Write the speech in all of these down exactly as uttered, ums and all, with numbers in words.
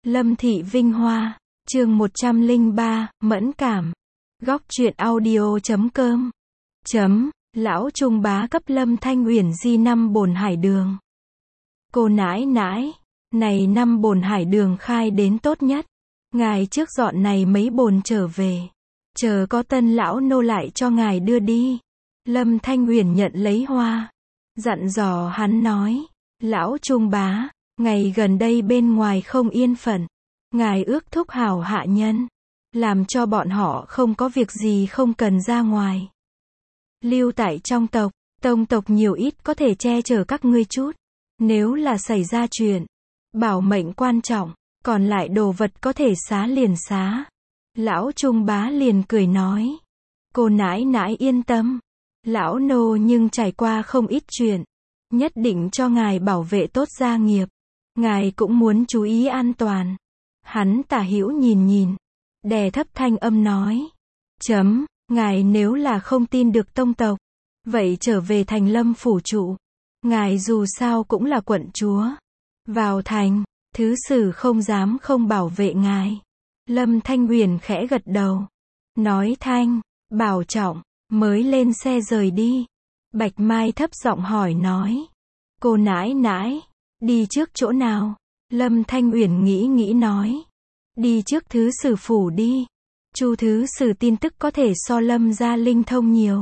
Lâm Thị Vinh Hoa, chương một trăm lẻ ba, Mẫn Cảm. Góc truyện audio chấm com. Chấm, lão trung bá cấp Lâm Thanh Uyển di năm bồn hải đường. Cô nãi nãi, này năm bồn hải đường khai đến tốt nhất. Ngài trước dọn này mấy bồn trở về. Chờ có tân lão nô lại cho ngài đưa đi. Lâm Thanh Uyển nhận lấy hoa. Dặn dò hắn nói, lão trung bá, ngày gần đây bên ngoài không yên phận. Ngài ước thúc hảo hạ nhân. Làm cho bọn họ không có việc gì không cần ra ngoài. Lưu tại trong tộc, tông tộc nhiều ít có thể che chở các ngươi chút. Nếu là xảy ra chuyện, bảo mệnh quan trọng, còn lại đồ vật có thể xá liền xá. Lão trung bá liền cười nói, cô nãi nãi yên tâm. Lão nô nhưng trải qua không ít chuyện. Nhất định cho ngài bảo vệ tốt gia nghiệp. Ngài cũng muốn chú ý an toàn. Hắn tả hữu nhìn nhìn, đè thấp thanh âm nói, chấm, ngài nếu là không tin được tông tộc, vậy trở về thành Lâm phủ trụ. Ngài dù sao cũng là quận chúa. Vào thành, thứ sử không dám không bảo vệ ngài. Lâm Thanh Uyển khẽ gật đầu, nói thanh, bảo trọng, mới lên xe rời đi. Bạch Mai thấp giọng hỏi nói, cô nãi nãi, đi trước chỗ nào? Lâm Thanh Uyển nghĩ nghĩ nói, đi trước thứ sử phủ đi. Chu thứ sử tin tức có thể so Lâm gia linh thông nhiều.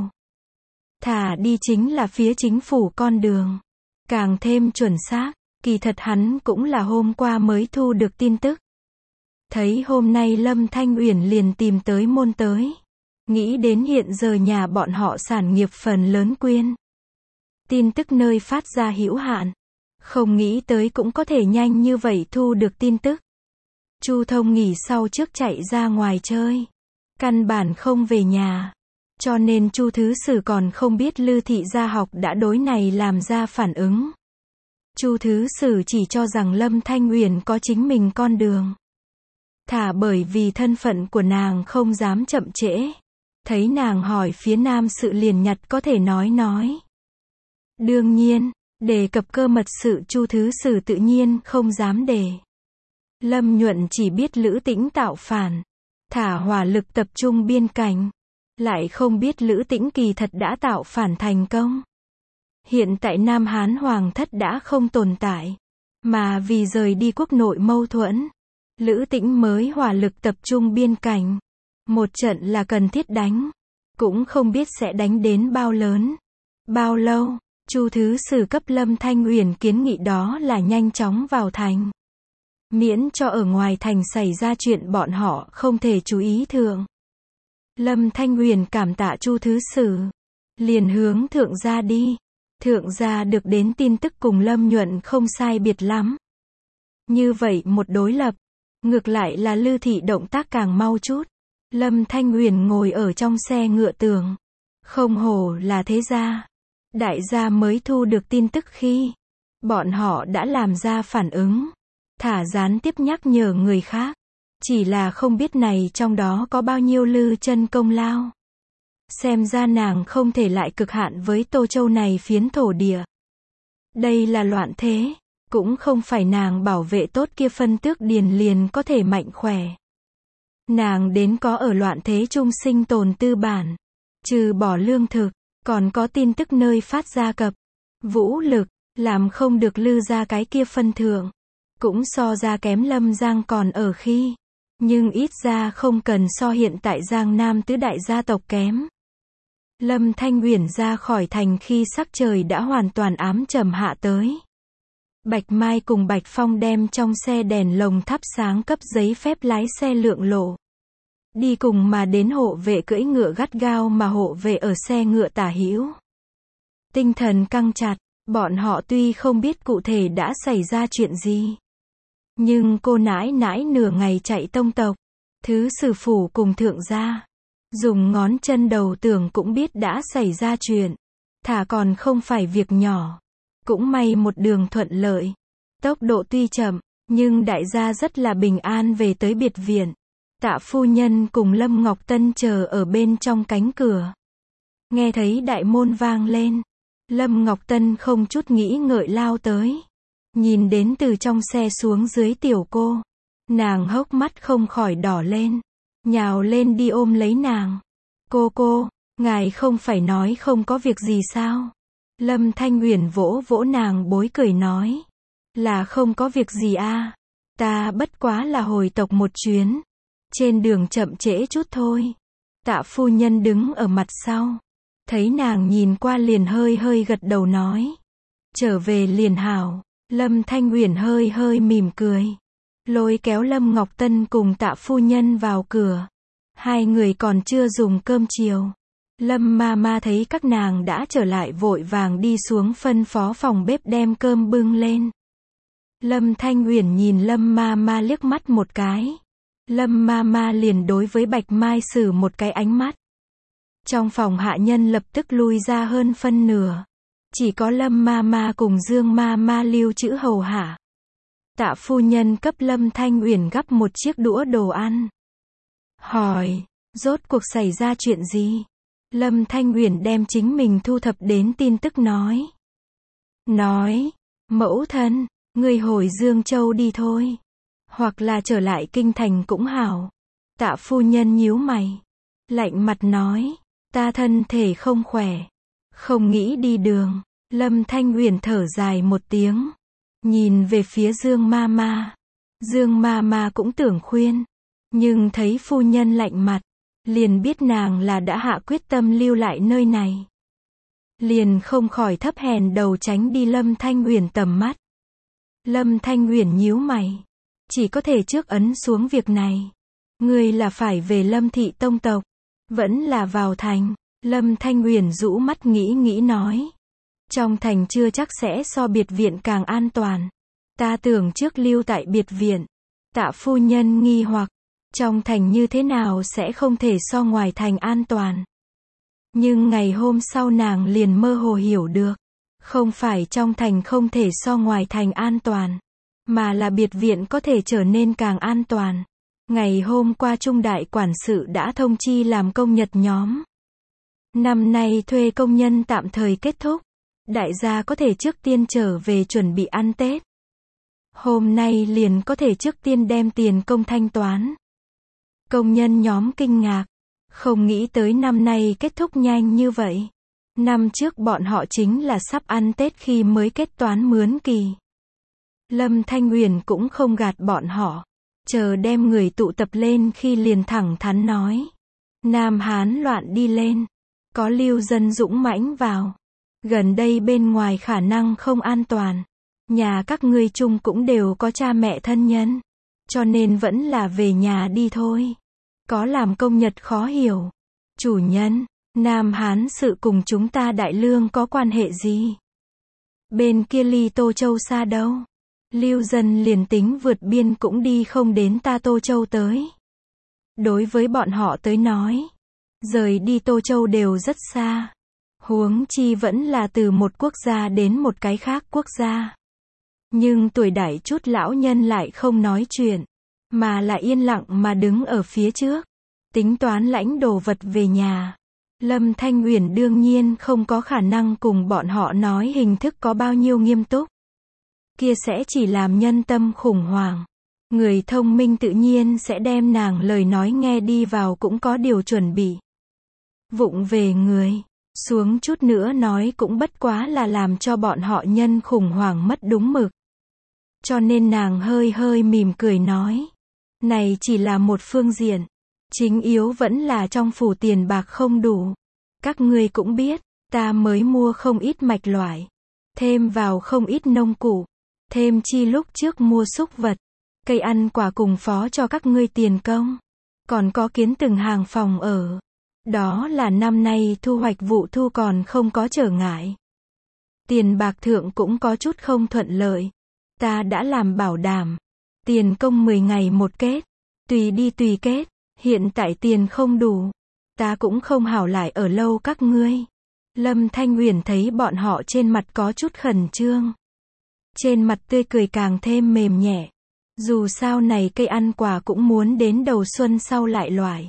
Thả đi chính là phía chính phủ con đường. Càng thêm chuẩn xác, kỳ thật hắn cũng là hôm qua mới thu được tin tức. Thấy hôm nay Lâm Thanh Uyển liền tìm tới môn tới. Nghĩ đến hiện giờ nhà bọn họ sản nghiệp phần lớn quyên. Tin tức nơi phát ra hữu hạn. Không nghĩ tới cũng có thể nhanh như vậy thu được tin tức. Chu Thông nghỉ sau trước chạy ra ngoài chơi. Căn bản không về nhà. Cho nên Chu thứ sử còn không biết Lư thị gia học đã đối này làm ra phản ứng. Chu thứ sử chỉ cho rằng Lâm Thanh Uyển có chính mình con đường. Thả bởi vì thân phận của nàng không dám chậm trễ. Thấy nàng hỏi phía nam sự liền nhặt có thể nói nói. Đương nhiên, đề cập cơ mật sự Chu thứ sử tự nhiên không dám đề. Lâm Nhuận chỉ biết Lữ Tĩnh tạo phản. Thả hỏa lực tập trung biên cảnh. Lại không biết Lữ Tĩnh kỳ thật đã tạo phản thành công. Hiện tại Nam Hán Hoàng thất đã không tồn tại. Mà vì rời đi quốc nội mâu thuẫn. Lữ Tĩnh mới hỏa lực tập trung biên cảnh. Một trận là cần thiết đánh. Cũng không biết sẽ đánh đến bao lớn. Bao lâu. Chu thứ sử cấp Lâm Thanh Uyển kiến nghị đó là nhanh chóng vào thành. Miễn cho ở ngoài thành xảy ra chuyện bọn họ không thể chú ý thượng. Lâm Thanh Uyển cảm tạ Chu thứ sử. Liền hướng thượng gia đi. Thượng gia được đến tin tức cùng Lâm Nhuận không sai biệt lắm. Như vậy một đối lập. Ngược lại là Lư thị động tác càng mau chút. Lâm Thanh Uyển ngồi ở trong xe ngựa tường. Không hổ là thế gia. Đại gia mới thu được tin tức khi bọn họ đã làm ra phản ứng. Thả gián tiếp nhắc nhở người khác. Chỉ là không biết này trong đó có bao nhiêu Lư chân công lao. Xem ra nàng không thể lại cực hạn với Tô Châu này phiến thổ địa. Đây là loạn thế. Cũng không phải nàng bảo vệ tốt kia phân tước điền liền có thể mạnh khỏe. Nàng đến có ở loạn thế trung sinh tồn tư bản. Trừ bỏ lương thực, còn có tin tức nơi phát ra cập. Vũ lực, làm không được Lư ra cái kia phân thượng. Cũng so ra kém Lâm Giang còn ở khi. Nhưng ít ra không cần so hiện tại Giang Nam tứ đại gia tộc kém. Lâm Thanh Uyển ra khỏi thành khi sắc trời đã hoàn toàn ám trầm hạ tới. Bạch Mai cùng Bạch Phong đem trong xe đèn lồng thắp sáng cấp giấy phép lái xe lượng lộ. Đi cùng mà đến hộ vệ cưỡi ngựa gắt gao mà hộ vệ ở xe ngựa tả hữu. Tinh thần căng chặt, bọn họ tuy không biết cụ thể đã xảy ra chuyện gì. Nhưng cô nãi nãi nửa ngày chạy tông tộc. Thứ sử phủ cùng thượng gia. Dùng ngón chân đầu tưởng cũng biết đã xảy ra chuyện. Thả còn không phải việc nhỏ. Cũng may một đường thuận lợi. Tốc độ tuy chậm, nhưng đại gia rất là bình an về tới biệt viện. Tạ phu nhân cùng Lâm Ngọc Tân chờ ở bên trong cánh cửa. Nghe thấy đại môn vang lên. Lâm Ngọc Tân không chút nghĩ ngợi lao tới. Nhìn đến từ trong xe xuống dưới tiểu cô. Nàng hốc mắt không khỏi đỏ lên, nhào lên đi ôm lấy nàng. Cô cô, ngài không phải nói không có việc gì sao? Lâm Thanh Uyển vỗ vỗ nàng bối cười nói. Là không có việc gì a, ta bất quá là hồi tộc một chuyến. Trên đường chậm trễ chút thôi. Tạ phu nhân đứng ở mặt sau. Thấy nàng nhìn qua liền hơi hơi gật đầu nói. Trở về liền hảo. Lâm Thanh Uyển hơi hơi mỉm cười. Lôi kéo Lâm Ngọc Tân cùng tạ phu nhân vào cửa. Hai người còn chưa dùng cơm chiều. Lâm ma ma thấy các nàng đã trở lại vội vàng đi xuống phân phó phòng bếp đem cơm bưng lên. Lâm Thanh Uyển nhìn Lâm ma ma liếc mắt một cái. Lâm ma ma liền đối với Bạch Mai sử một cái ánh mắt. Trong phòng hạ nhân lập tức lui ra hơn phân nửa. Chỉ có Lâm ma ma cùng Dương ma ma lưu trữ hầu hạ. Tạ phu nhân cấp Lâm Thanh Uyển gắp một chiếc đũa đồ ăn. Hỏi, rốt cuộc xảy ra chuyện gì? Lâm Thanh Uyển đem chính mình thu thập đến tin tức nói. Nói, mẫu thân, ngươi hồi Dương Châu đi thôi. Hoặc là trở lại kinh thành cũng hảo. Tạ phu nhân nhíu mày. Lạnh mặt nói, ta thân thể không khỏe. Không nghĩ đi đường. Lâm Thanh Uyển thở dài một tiếng. Nhìn về phía Dương ma ma. Dương ma ma cũng tưởng khuyên. Nhưng thấy phu nhân lạnh mặt. Liền biết nàng là đã hạ quyết tâm lưu lại nơi này. Liền không khỏi thấp hèn đầu tránh đi Lâm Thanh Uyển tầm mắt. Lâm Thanh Uyển nhíu mày. Chỉ có thể trước ấn xuống việc này. Ngươi là phải về Lâm thị tông tộc. Vẫn là vào thành. Lâm Thanh Uyển rũ mắt nghĩ nghĩ nói. Trong thành chưa chắc sẽ so biệt viện càng an toàn. Ta tưởng trước lưu tại biệt viện. Tạ phu nhân nghi hoặc. Trong thành như thế nào sẽ không thể so ngoài thành an toàn. Nhưng ngày hôm sau nàng liền mơ hồ hiểu được. Không phải trong thành không thể so ngoài thành an toàn. Mà là biệt viện có thể trở nên càng an toàn. Ngày hôm qua Trung đại quản sự đã thông chi làm công nhật nhóm. Năm nay thuê công nhân tạm thời kết thúc. Đại gia có thể trước tiên trở về chuẩn bị ăn Tết. Hôm nay liền có thể trước tiên đem tiền công thanh toán. Công nhân nhóm kinh ngạc. Không nghĩ tới năm nay kết thúc nhanh như vậy. Năm trước bọn họ chính là sắp ăn Tết khi mới kết toán mướn kỳ. Lâm Thanh Uyển cũng không gạt bọn họ. Chờ đem người tụ tập lên khi liền thẳng thắn nói. Nam Hán loạn đi lên. Có lưu dân dũng mãnh vào. Gần đây bên ngoài khả năng không an toàn. Nhà các ngươi chung cũng đều có cha mẹ thân nhân. Cho nên vẫn là về nhà đi thôi. Có làm công nhật khó hiểu. Chủ nhân, Nam Hán sự cùng chúng ta Đại Lương có quan hệ gì? Bên kia ly Tô Châu xa đâu? Lưu dân liền tính vượt biên cũng đi không đến ta Tô Châu tới. Đối với bọn họ tới nói, rời đi Tô Châu đều rất xa. Huống chi vẫn là từ một quốc gia đến một cái khác quốc gia. Nhưng tuổi đại chút lão nhân lại không nói chuyện, mà là yên lặng mà đứng ở phía trước, tính toán lãnh đồ vật về nhà. Lâm Thanh Uyển đương nhiên không có khả năng cùng bọn họ nói hình thức có bao nhiêu nghiêm túc. Kia sẽ chỉ làm nhân tâm khủng hoảng. Người thông minh tự nhiên sẽ đem nàng lời nói nghe đi vào cũng có điều chuẩn bị. Vụng về người, xuống chút nữa nói cũng bất quá là làm cho bọn họ nhân khủng hoảng mất đúng mực. Cho nên nàng hơi hơi mỉm cười nói. Này chỉ là một phương diện. Chính yếu vẫn là trong phủ tiền bạc không đủ. Các ngươi cũng biết, ta mới mua không ít mạch loại. Thêm vào không ít nông cụ. Thêm chi lúc trước mua súc vật. Cây ăn quả cùng phó cho các ngươi tiền công. Còn có kiến từng hàng phòng ở. Đó là năm nay thu hoạch vụ thu còn không có trở ngại. Tiền bạc thượng cũng có chút không thuận lợi. Ta đã làm bảo đảm. Tiền công mười ngày một kết. Tùy đi tùy kết. Hiện tại tiền không đủ. Ta cũng không hảo lại ở lâu các ngươi. Lâm Thanh Uyển thấy bọn họ trên mặt có chút khẩn trương. Trên mặt tươi cười càng thêm mềm nhẹ. Dù sao này cây ăn quả cũng muốn đến đầu xuân sau lại loại.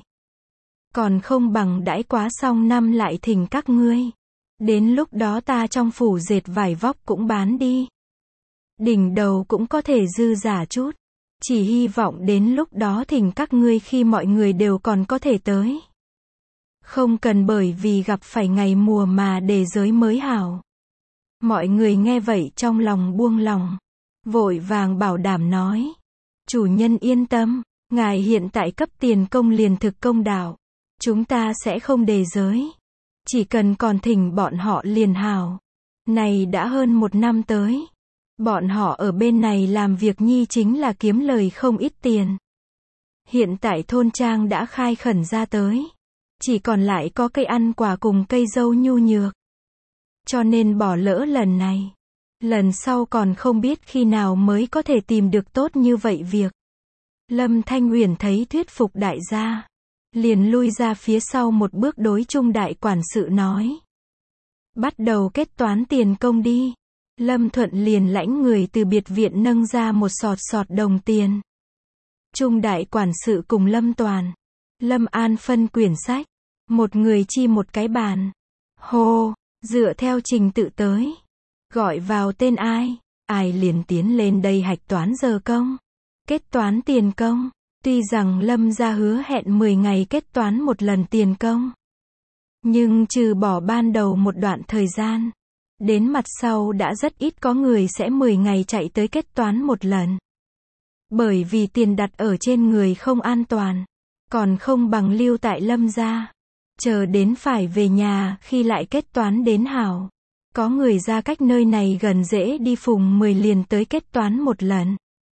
Còn không bằng đãi quá xong năm lại thỉnh các ngươi. Đến lúc đó ta trong phủ dệt vải vóc cũng bán đi. Đỉnh đầu cũng có thể dư giả chút. Chỉ hy vọng đến lúc đó thỉnh các ngươi khi mọi người đều còn có thể tới. Không cần bởi vì gặp phải ngày mùa mà để giới mới hảo. Mọi người nghe vậy trong lòng buông lòng. Vội vàng bảo đảm nói. Chủ nhân yên tâm, ngài hiện tại cấp tiền công liền thực công đạo. Chúng ta sẽ không đề giới. Chỉ cần còn thỉnh bọn họ liền hảo. Này đã hơn một năm tới. Bọn họ ở bên này làm việc nhi chính là kiếm lời không ít tiền. Hiện tại thôn trang đã khai khẩn ra tới. Chỉ còn lại có cây ăn quả cùng cây dâu nhu nhược. Cho nên bỏ lỡ lần này. Lần sau còn không biết khi nào mới có thể tìm được tốt như vậy việc. Lâm Thanh Uyển thấy thuyết phục đại gia. Liền lui ra phía sau một bước đối Trung đại quản sự nói. Bắt đầu kết toán tiền công đi. Lâm Thuận liền lãnh người từ biệt viện nâng ra một sọt sọt đồng tiền. Trung đại quản sự cùng Lâm Toàn, Lâm An phân quyển sách. Một người chi một cái bàn. Hô, dựa theo trình tự tới. Gọi vào tên ai, ai liền tiến lên đây hạch toán giờ công. Kết toán tiền công. Tuy rằng Lâm gia hứa hẹn mười ngày kết toán một lần tiền công. Nhưng trừ bỏ ban đầu một đoạn thời gian. Đến mặt sau đã rất ít có người sẽ mười ngày chạy tới kết toán một lần. Bởi vì tiền đặt ở trên người không an toàn. Còn không bằng lưu tại Lâm gia. Chờ đến phải về nhà khi lại kết toán đến hảo. Có người ra cách nơi này gần dễ đi phùng mười liền tới kết toán một lần.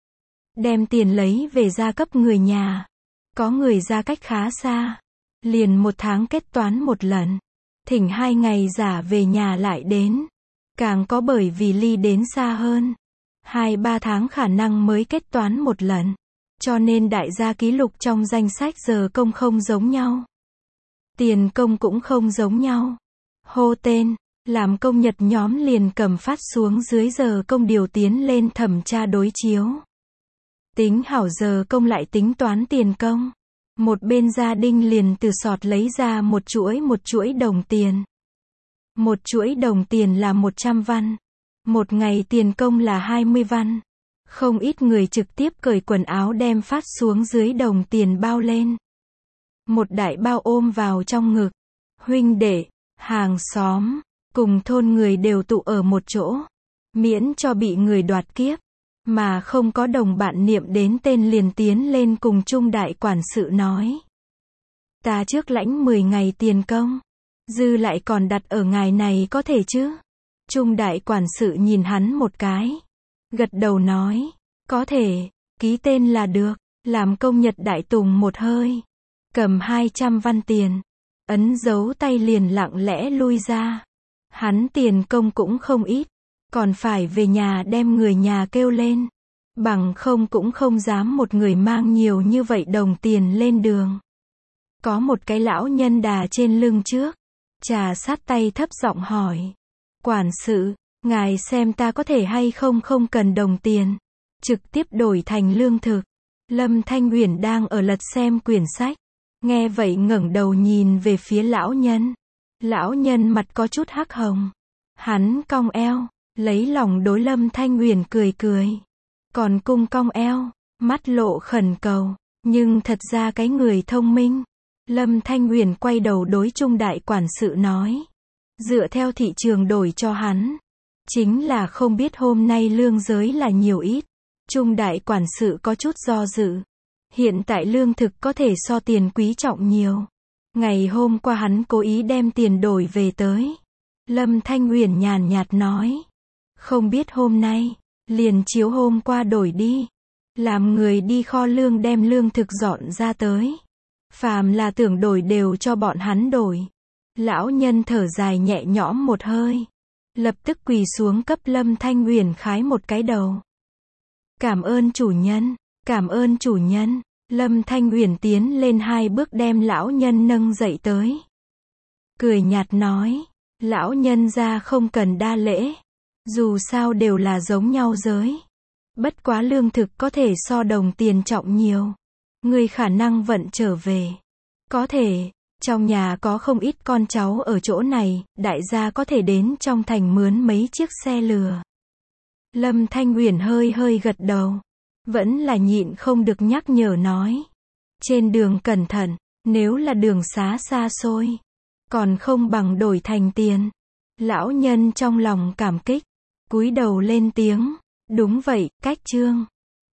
Đem tiền lấy về gia cấp người nhà. Có người ra cách khá xa. Liền một tháng kết toán một lần. Thỉnh hai ngày giả về nhà lại đến. Càng có bởi vì ly đến xa hơn. Hai ba tháng khả năng mới kết toán một lần. Cho nên đại gia ký lục trong danh sách giờ công không giống nhau. Tiền công cũng không giống nhau. Hô tên, làm công nhật nhóm liền cầm phát xuống dưới giờ công điều tiến lên thẩm tra đối chiếu. Tính hảo giờ công lại tính toán tiền công. Một bên gia đình liền từ sọt lấy ra một chuỗi một chuỗi đồng tiền. Một chuỗi đồng tiền là một trăm văn. Một ngày tiền công là hai mươi văn. Không ít người trực tiếp cởi quần áo đem phát xuống dưới đồng tiền bao lên. Một đại bao ôm vào trong ngực. Huynh đệ, hàng xóm, cùng thôn người đều tụ ở một chỗ. Miễn cho bị người đoạt kiếp. Mà không có đồng bạn niệm đến tên liền tiến lên cùng Trung đại quản sự nói. Ta trước lãnh mười ngày tiền công. Dư lại còn đặt ở ngài này có thể chứ? Trung đại quản sự nhìn hắn một cái. Gật đầu nói. Có thể, ký tên là được. Làm công nhật đại tùng một hơi. Cầm hai trăm văn tiền. Ấn dấu tay liền lặng lẽ lui ra. Hắn tiền công cũng không ít. Còn phải về nhà đem người nhà kêu lên. Bằng không cũng không dám một người mang nhiều như vậy đồng tiền lên đường. Có một cái lão nhân đà trên lưng trước. Trà sát tay thấp giọng hỏi. Quản sự, ngài xem ta có thể hay không không cần đồng tiền. Trực tiếp đổi thành lương thực. Lâm Thanh Uyển đang ở lật xem quyển sách. Nghe vậy ngẩng đầu nhìn về phía lão nhân. Lão nhân mặt có chút hắc hồng. Hắn cong eo. Lấy lòng đối Lâm Thanh Uyển cười cười. Còn cung cong eo. Mắt lộ khẩn cầu. Nhưng thật ra cái người thông minh. Lâm Thanh Uyển quay đầu đối Trung đại quản sự nói. Dựa theo thị trường đổi cho hắn. Chính là không biết hôm nay lương giới là nhiều ít. Trung đại quản sự có chút do dự. Hiện tại lương thực có thể so tiền quý trọng nhiều. Ngày hôm qua hắn cố ý đem tiền đổi về tới. Lâm Thanh Uyển nhàn nhạt nói. Không biết hôm nay, liền chiếu hôm qua đổi đi. Làm người đi kho lương đem lương thực dọn ra tới. Phàm là tưởng đổi đều cho bọn hắn đổi. Lão nhân thở dài nhẹ nhõm một hơi. Lập tức quỳ xuống cấp Lâm Thanh Uyển khái một cái đầu. Cảm ơn chủ nhân, cảm ơn chủ nhân. Lâm Thanh Uyển tiến lên hai bước đem lão nhân nâng dậy tới. Cười nhạt nói, lão nhân ra không cần đa lễ. Dù sao đều là giống nhau giới. Bất quá lương thực có thể so đồng tiền trọng nhiều. Người khả năng vận trở về. Có thể, trong nhà có không ít con cháu ở chỗ này, đại gia có thể đến trong thành mướn mấy chiếc xe lừa. Lâm Thanh Uyển hơi hơi gật đầu. Vẫn là nhịn không được nhắc nhở nói. Trên đường cẩn thận, nếu là đường xá xa xôi, còn không bằng đổi thành tiền. Lão nhân trong lòng cảm kích, cúi đầu lên tiếng. Đúng vậy, cách trương.